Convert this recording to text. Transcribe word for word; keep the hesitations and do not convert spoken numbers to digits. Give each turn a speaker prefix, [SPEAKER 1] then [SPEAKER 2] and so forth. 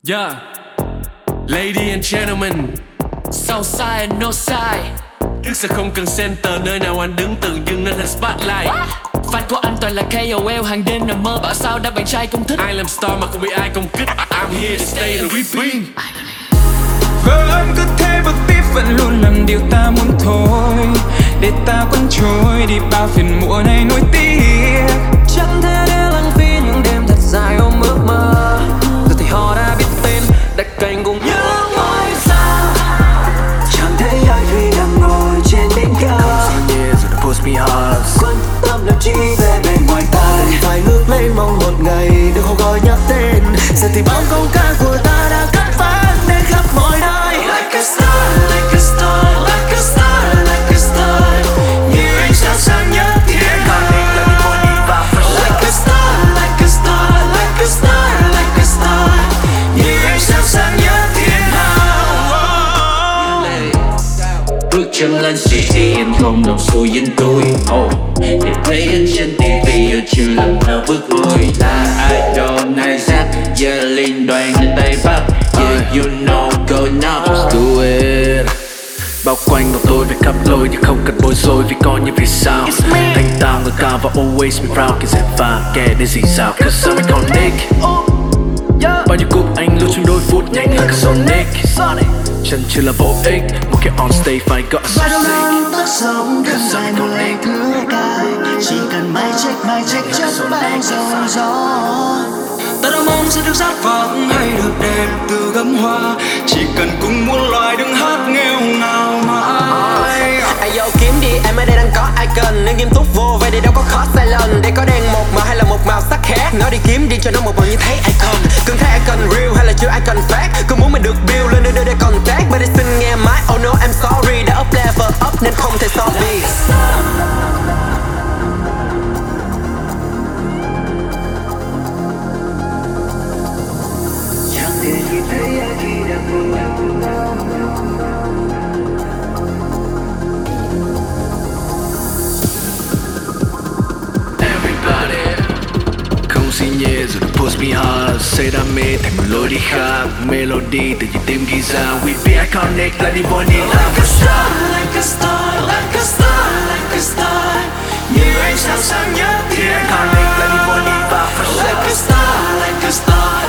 [SPEAKER 1] Yeah, lady and gentlemen, Southside and Northside. Trước giờ không cần center, nơi nào anh đứng tự dưng nên thành spotlight.
[SPEAKER 2] Fan của anh toàn là K O L, hàng đêm nằm mơ bảo sao đã bạn trai không thích.
[SPEAKER 1] Ai làm star mà không bị ai công kích. I'm here to stay and repeat.
[SPEAKER 3] Vợ anh cứ thế bước tiếp vẫn luôn làm điều ta muốn thôi, để ta quấn trôi đi bao phiền muộn hay nuối tiếc.
[SPEAKER 4] Chẳng thể để lãng phí những đêm thật dài ôm ước mơ. Giờ thì họ đã biết tên, đặt cành cùng những ngôi sao.
[SPEAKER 5] Chẳng thấy ai vì đang ngồi trên đỉnh cao. Years of the post me hearts. Quan tâm làm chi về bên ngoài tai. Phải ngước lên mong một ngày được họ gọi nhắc tên. Giờ thì bao câu ca của ta đã cất vang đến khắp mọi nơi. Like a star, like a star, like a star, like a star. Như ánh sao sáng nhất thiên hạ. Like a star, like a star, like a star, like a star. Như ánh sao sáng nhất thiên hạ.
[SPEAKER 6] Bước chân lên city em không đồng xu dính tôi oh. Để thấy anh trên ti vi giờ chưa lần nào bước lui. Là idol này rap giờ liên đoàn lên Tây Bắc. Yeah you know go now just do it.
[SPEAKER 5] Bao quanh vào tôi về khắp lối nhưng không cần bối rối vì có những vì sao. Thanh ta ngược cao và always be proud. Cái dẹp và kẻ để gì sao. Cause I'm iconic. Bao nhiêu cúp anh lưu trong đôi phút nhanh hơn cả Sonic. Chân chưa là vô ích. Một kiểu on stage phải gọi
[SPEAKER 7] và đâu đó lúc bước sống gần dài một ngày thứ cài. Chỉ cần mai check mai check chấp bao dòng gió.
[SPEAKER 3] Ta đã mong sẽ được giác vàng hay được đẹp từ gấm hoa. Chỉ cần cùng muôn loài đừng hát nghèo ngào mãi.
[SPEAKER 4] Ai vô kiếm đi em ở đây đang có icon. Nên nghiêm túc vô vậy để đâu có khó sai lần. Đây có đen một màu hay là một màu sắc khác. Nói đi kiếm đi cho nó một màu như thấy icon. Cần thấy icon real hay là chưa icon fake. Cứ muốn mình được build lên nơi đây để contact. Mà đi xin nghe mãi oh no I'm sorry. Đã up level up nên không thể so bì.
[SPEAKER 5] Chẳng thể nhìn thấy ai khi đang buồn. Không xi nhê rồi được post me hard. Say đam mê thành một lối đi khác. Melody từ những tim ghi ra. We be iconic like the one in.
[SPEAKER 7] Like a star, like a star, like a star, like a star.
[SPEAKER 5] Như ánh sao sáng nhất thiên.
[SPEAKER 7] Like a star, like a star.